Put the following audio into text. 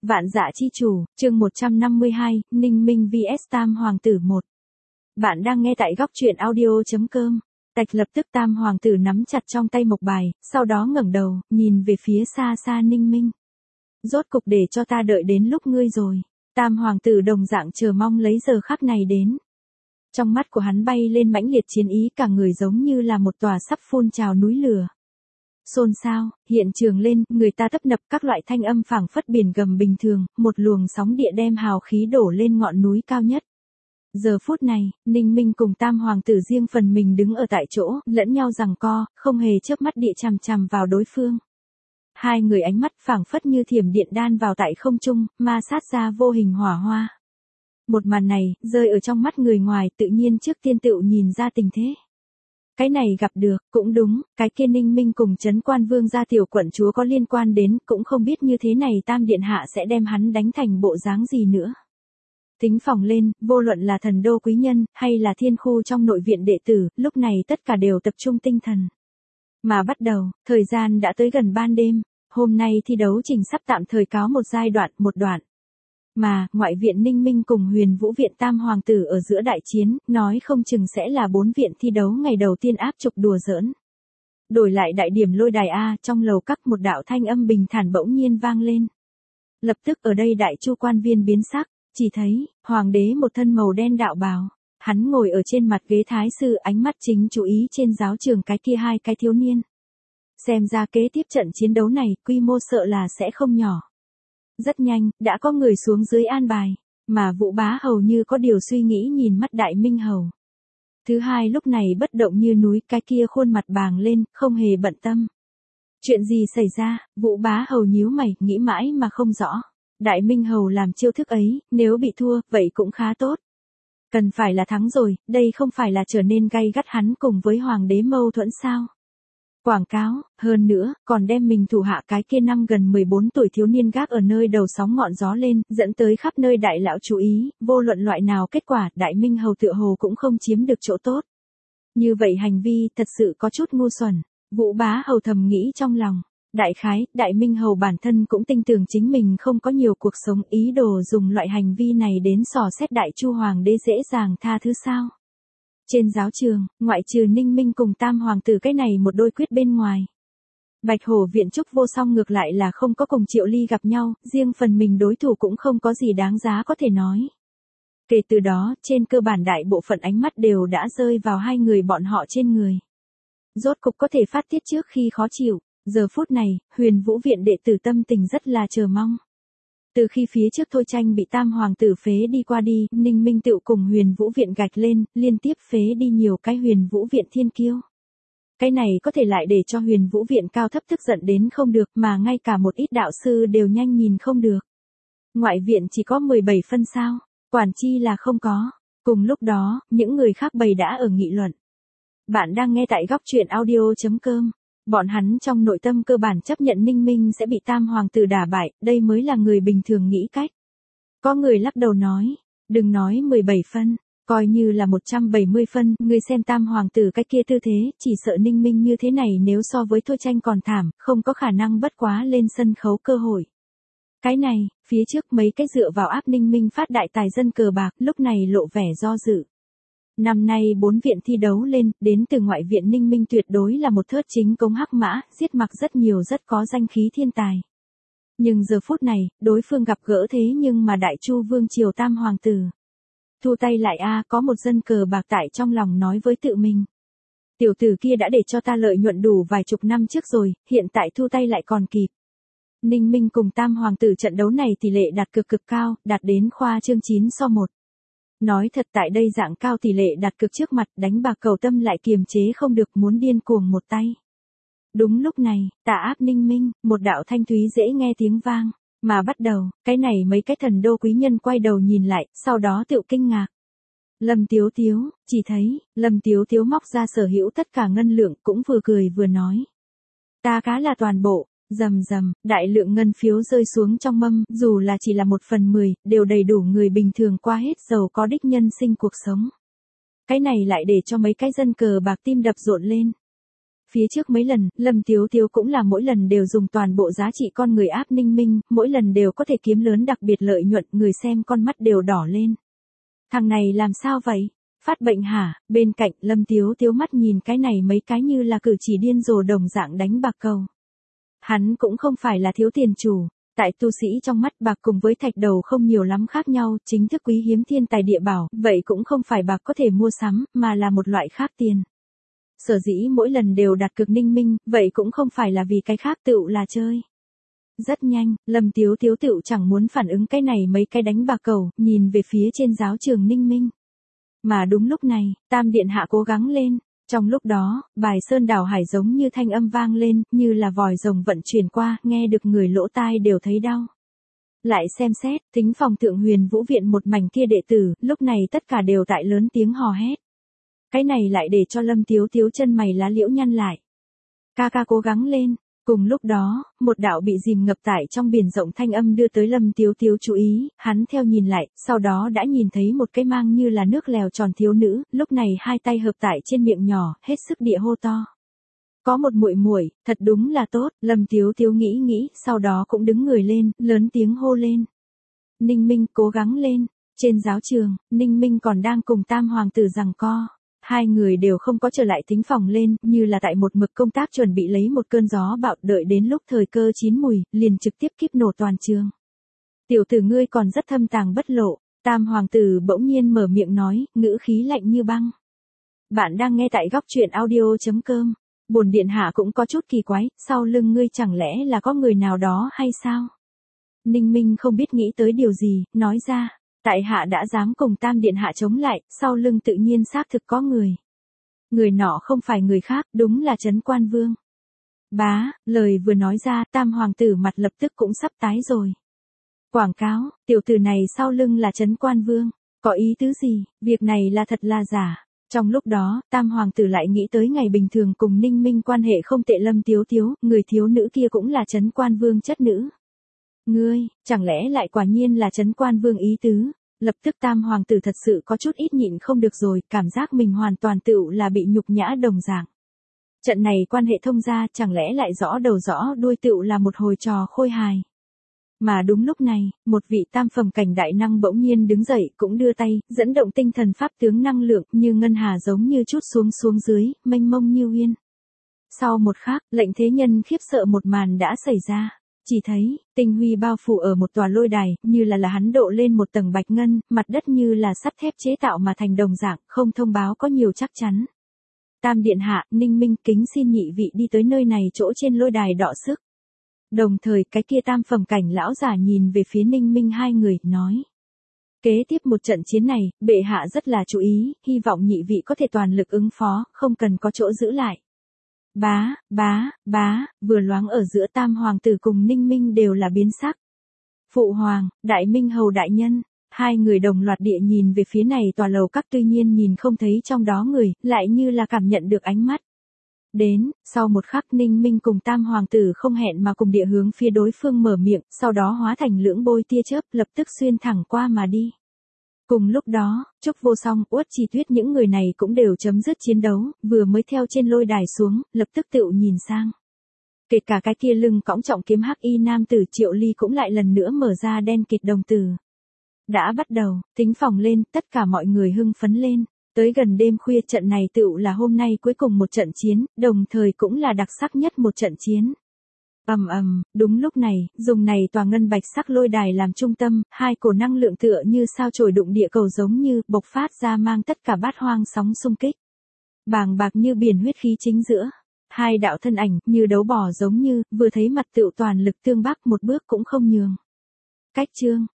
Vạn Dạ Chi Chủ, chương 152, Ninh Minh vs Tam Hoàng tử 1. Bạn đang nghe tại góc truyện audio.com. Tạch lập tức Tam Hoàng tử nắm chặt trong tay mộc bài, sau đó ngẩng đầu, nhìn về phía xa xa Ninh Minh. Rốt cục để cho ta đợi đến lúc ngươi rồi. Tam Hoàng tử đồng dạng chờ mong lấy giờ khắc này đến. Trong mắt của hắn bay lên mãnh liệt chiến ý, cả người giống như là một tòa sắp phun trào núi lửa. Xôn xao, hiện trường lên, người ta tấp nập, các loại thanh âm phảng phất biển gầm bình thường, một luồng sóng địa đem hào khí đổ lên ngọn núi cao nhất. Giờ phút này, Ninh Minh cùng Tam Hoàng tử riêng phần mình đứng ở tại chỗ, lẫn nhau giằng co, không hề chớp mắt địa chằm chằm vào đối phương. Hai người ánh mắt phảng phất như thiểm điện đan vào tại không trung, ma sát ra vô hình hỏa hoa. Một màn này, rơi ở trong mắt người ngoài, tự nhiên trước tiên tựu nhìn ra tình thế. Cái này gặp được, cũng đúng, cái kia Ninh Minh cùng Trấn Quan Vương gia tiểu quận chúa có liên quan đến, cũng không biết như thế này Tam Điện Hạ sẽ đem hắn đánh thành bộ dáng gì nữa. Tính phòng lên, vô luận là thần đô quý nhân, hay là thiên khu trong nội viện đệ tử, lúc này tất cả đều tập trung tinh thần. Mà bắt đầu, thời gian đã tới gần ban đêm, hôm nay thi đấu trình sắp tạm thời cáo một giai đoạn, một đoạn. Mà, ngoại viện Ninh Minh cùng Huyền Vũ viện Tam Hoàng tử ở giữa đại chiến, nói không chừng sẽ là 4 viện thi đấu ngày đầu tiên áp trục đùa giỡn. Đổi lại đại điểm lôi đài A, trong lầu các một đạo thanh âm bình thản bỗng nhiên vang lên. Lập tức ở đây đại chu quan viên biến sắc, chỉ thấy, hoàng đế một thân màu đen đạo bào. Hắn ngồi ở trên mặt ghế thái sư, ánh mắt chính chú ý trên giáo trường cái kia hai cái thiếu niên. Xem ra kế tiếp trận chiến đấu này, quy mô sợ là sẽ không nhỏ. Rất nhanh, đã có người xuống dưới an bài, mà Vũ Bá hầu như có điều suy nghĩ nhìn mắt Đại Minh hầu. Thứ hai lúc này bất động như núi, cái kia khuôn mặt bàng lên, không hề bận tâm. Chuyện gì xảy ra? Vũ Bá hầu nhíu mày, nghĩ mãi mà không rõ. Đại Minh hầu làm chiêu thức ấy, nếu bị thua, vậy cũng khá tốt. Cần phải là thắng rồi, đây không phải là trở nên gay gắt hắn cùng với hoàng đế mâu thuẫn sao? Quảng cáo, hơn nữa, còn đem mình thủ hạ cái kia năm gần 14 tuổi thiếu niên gác ở nơi đầu sóng ngọn gió lên, dẫn tới khắp nơi đại lão chú ý, vô luận loại nào kết quả, Đại Minh hầu tựa hồ cũng không chiếm được chỗ tốt. Như vậy hành vi thật sự có chút ngu xuẩn, Vũ Bá hầu thầm nghĩ trong lòng. Đại khái, Đại Minh hầu bản thân cũng tin tưởng chính mình không có nhiều cuộc sống, ý đồ dùng loại hành vi này đến dò xét Đại Chu hoàng đế dễ dàng tha thứ sao. Trên giáo trường, ngoại trừ Ninh Minh cùng Tam Hoàng tử cái này một đôi quyết bên ngoài. Bạch Hổ viện Trúc Vô Song ngược lại là không có cùng Triệu Ly gặp nhau, riêng phần mình đối thủ cũng không có gì đáng giá có thể nói. Kể từ đó, trên cơ bản đại bộ phận ánh mắt đều đã rơi vào hai người bọn họ trên người. Rốt cục có thể phát tiết trước khi khó chịu, giờ phút này, Huyền Vũ viện đệ tử tâm tình rất là chờ mong. Từ khi phía trước Thôi Tranh bị Tam Hoàng tử phế đi qua đi, Ninh Minh tựu cùng Huyền Vũ viện gạch lên, liên tiếp phế đi nhiều cái Huyền Vũ viện thiên kiêu. Cái này có thể lại để cho Huyền Vũ viện cao thấp tức giận đến không được, mà ngay cả một ít đạo sư đều nhanh nhìn không được. Ngoại viện chỉ có 17 phân sao, quản chi là không có. Cùng lúc đó, những người khác bầy đã ở nghị luận. Bạn đang nghe tại góc truyện audio.com. Bọn hắn trong nội tâm cơ bản chấp nhận Ninh Minh sẽ bị Tam Hoàng tử đả bại, đây mới là người bình thường nghĩ cách. Có người lắc đầu nói, đừng nói 17 phân, coi như là 170 phân, người xem Tam Hoàng tử cái kia tư thế, chỉ sợ Ninh Minh như thế này nếu so với Thôi Tranh còn thảm, không có khả năng bất quá lên sân khấu cơ hội. Cái này, phía trước mấy cái dựa vào áp Ninh Minh phát đại tài dân cờ bạc, lúc này lộ vẻ do dự. Năm nay 4 viện thi đấu lên, đến từ ngoại viện Ninh Minh tuyệt đối là một thớt chính công hắc mã, giết mặc rất nhiều rất có danh khí thiên tài. Nhưng giờ phút này, đối phương gặp gỡ thế nhưng mà Đại Chu Vương triều Tam Hoàng tử. Thu tay lại a, có một dân cờ bạc tại trong lòng nói với tự mình. Tiểu tử kia đã để cho ta lợi nhuận đủ vài chục năm trước rồi, hiện tại thu tay lại còn kịp. Ninh Minh cùng Tam Hoàng tử trận đấu này tỷ lệ đạt cực cao, đạt đến khoa trương 9-1. Nói thật tại đây dạng cao tỷ lệ đặt cược trước mặt, đánh bạc cầu tâm lại kiềm chế không được, muốn điên cuồng một tay. Đúng lúc này, tà áp Ninh Minh, một đạo thanh thúy dễ nghe tiếng vang, mà bắt đầu, cái này mấy cái thần đô quý nhân quay đầu nhìn lại, sau đó tựu kinh ngạc. Lâm Tiếu Tiếu, chỉ thấy, Lâm Tiếu Tiếu móc ra sở hữu tất cả ngân lượng, cũng vừa cười vừa nói. Ta cá là toàn bộ. Rầm rầm, đại lượng ngân phiếu rơi xuống trong mâm, dù là chỉ là 1/10, đều đầy đủ người bình thường qua hết giàu có đích nhân sinh cuộc sống. Cái này lại để cho mấy cái dân cờ bạc tim đập rộn lên. Phía trước mấy lần, Lâm Tiếu Tiếu cũng là mỗi lần đều dùng toàn bộ giá trị con người áp Ninh Minh, mỗi lần đều có thể kiếm lớn đặc biệt lợi nhuận, người xem con mắt đều đỏ lên. Thằng này làm sao vậy? Phát bệnh hả? Bên cạnh Lâm Tiếu Tiếu mắt nhìn cái này mấy cái như là cử chỉ điên rồ đồng dạng đánh bạc cầu. Hắn cũng không phải là thiếu tiền chủ. Tại tu sĩ trong mắt bạc cùng với thạch đầu không nhiều lắm khác nhau, chính thức quý hiếm thiên tài địa bảo, vậy cũng không phải bạc có thể mua sắm, mà là một loại khác tiền. Sở dĩ mỗi lần đều đặt cược Ninh Minh, vậy cũng không phải là vì cái khác tựu là chơi. Rất nhanh, Lâm Tiếu Tiếu tựu chẳng muốn phản ứng cái này mấy cái đánh bạc cầu, nhìn về phía trên giáo trường Ninh Minh. Mà đúng lúc này, Tam Điện Hạ cố gắng lên. Trong lúc đó, bài sơn đảo hải giống như thanh âm vang lên, như là vòi rồng vận chuyển qua, nghe được người lỗ tai đều thấy đau. Lại xem xét, thính phòng Thượng Huyền Vũ Viện một mảnh kia đệ tử, lúc này tất cả đều tại lớn tiếng hò hét. Cái này lại để cho Lâm Tiếu Tiếu chân mày lá liễu nhăn lại. Ca ca cố gắng lên. Cùng lúc đó, một đạo bị dìm ngập tại trong biển rộng thanh âm đưa tới Lâm Tiếu Tiếu chú ý, hắn theo nhìn lại, sau đó đã nhìn thấy một cái mang như là nước lèo tròn thiếu nữ, lúc này hai tay hợp tại trên miệng nhỏ, hết sức địa hô to. Có một muội muội, thật đúng là tốt, Lâm Tiếu Tiếu nghĩ, sau đó cũng đứng người lên, lớn tiếng hô lên. Ninh Minh cố gắng lên. Trên giáo trường, Ninh Minh còn đang cùng Tam Hoàng tử giằng co. Hai người đều không có trở lại thính phòng lên, như là tại một mực công tác chuẩn bị lấy một cơn gió bạo, đợi đến lúc thời cơ chín mùi, liền trực tiếp kíp nổ toàn trường. Tiểu tử ngươi còn rất thâm tàng bất lộ, Tam Hoàng tử bỗng nhiên mở miệng nói, ngữ khí lạnh như băng. Bạn đang nghe tại góc truyện audio.com. Bổn điện hạ cũng có chút kỳ quái, sau lưng ngươi chẳng lẽ là có người nào đó hay sao? Ninh Minh không biết nghĩ tới điều gì, nói ra. Tại hạ đã dám cùng Tam Điện Hạ chống lại, sau lưng tự nhiên xác thực có người. Người nọ không phải người khác, đúng là Trấn Quan Vương. Bá, lời vừa nói ra, Tam Hoàng tử mặt lập tức cũng sắp tái rồi. Quảng cáo, tiểu tử này sau lưng là Trấn Quan Vương, có ý tứ gì, việc này là thật là giả. Trong lúc đó, Tam Hoàng tử lại nghĩ tới ngày bình thường cùng Ninh Minh quan hệ không tệ Lâm Tiếu Tiếu, người thiếu nữ kia cũng là Trấn Quan Vương chất nữ. Ngươi, chẳng lẽ lại quả nhiên là Trấn Quan Vương ý tứ? Lập tức Tam Hoàng tử thật sự có chút ít nhịn không được rồi, cảm giác mình hoàn toàn tựu là bị nhục nhã đồng dạng. Trận này quan hệ thông gia chẳng lẽ lại rõ đầu rõ đuôi tựu là một hồi trò khôi hài. Mà đúng lúc này, một vị tam phẩm cảnh đại năng bỗng nhiên đứng dậy cũng đưa tay, dẫn động tinh thần pháp tướng năng lượng như ngân hà giống như chút xuống dưới, mênh mông như uyên. Sau một khắc, lệnh thế nhân khiếp sợ một màn đã xảy ra. Chỉ thấy, tinh huy bao phủ ở một tòa lôi đài, như là hắn độ lên một tầng bạch ngân, mặt đất như là sắt thép chế tạo mà thành đồng dạng, không thông báo có nhiều chắc chắn. Tam Điện Hạ, Ninh Minh kính xin nhị vị đi tới nơi này chỗ trên lôi đài đọ sức. Đồng thời cái kia tam phẩm cảnh lão giả nhìn về phía Ninh Minh hai người, nói. Kế tiếp một trận chiến này, bệ hạ rất là chú ý, hy vọng nhị vị có thể toàn lực ứng phó, không cần có chỗ giữ lại. Bá, vừa loáng ở giữa Tam Hoàng tử cùng Ninh Minh đều là biến sắc. Phụ Hoàng, Đại Minh Hầu đại nhân, hai người đồng loạt địa nhìn về phía này tòa lầu các tuy nhiên nhìn không thấy trong đó người, lại như là cảm nhận được ánh mắt. Đến, sau một khắc Ninh Minh cùng Tam Hoàng tử không hẹn mà cùng địa hướng phía đối phương mở miệng, sau đó hóa thành lưỡng bôi tia chớp lập tức xuyên thẳng qua mà đi. Cùng lúc đó, Trúc Vô Song, Uất Chi Tuyết những người này cũng đều chấm dứt chiến đấu, vừa mới theo trên lôi đài xuống, lập tức tựu nhìn sang. Kể cả cái kia lưng cõng trọng kiếm hắc y nam tử Triệu Ly cũng lại lần nữa mở ra đen kịt đồng tử. Đã bắt đầu, thính phòng lên, tất cả mọi người hưng phấn lên. Tới gần đêm khuya trận này tựu là hôm nay cuối cùng một trận chiến, đồng thời cũng là đặc sắc nhất một trận chiến. Đúng lúc này, dùng này tòa ngân bạch sắc lôi đài làm trung tâm, hai cổ năng lượng tựa như sao chổi đụng địa cầu giống như bộc phát ra mang tất cả bát hoang sóng xung kích. Bàng bạc như biển huyết khí chính giữa. Hai đạo thân ảnh như đấu bò giống như, vừa thấy mặt tựu toàn lực tương bắc một bước cũng không nhường. Cách chương,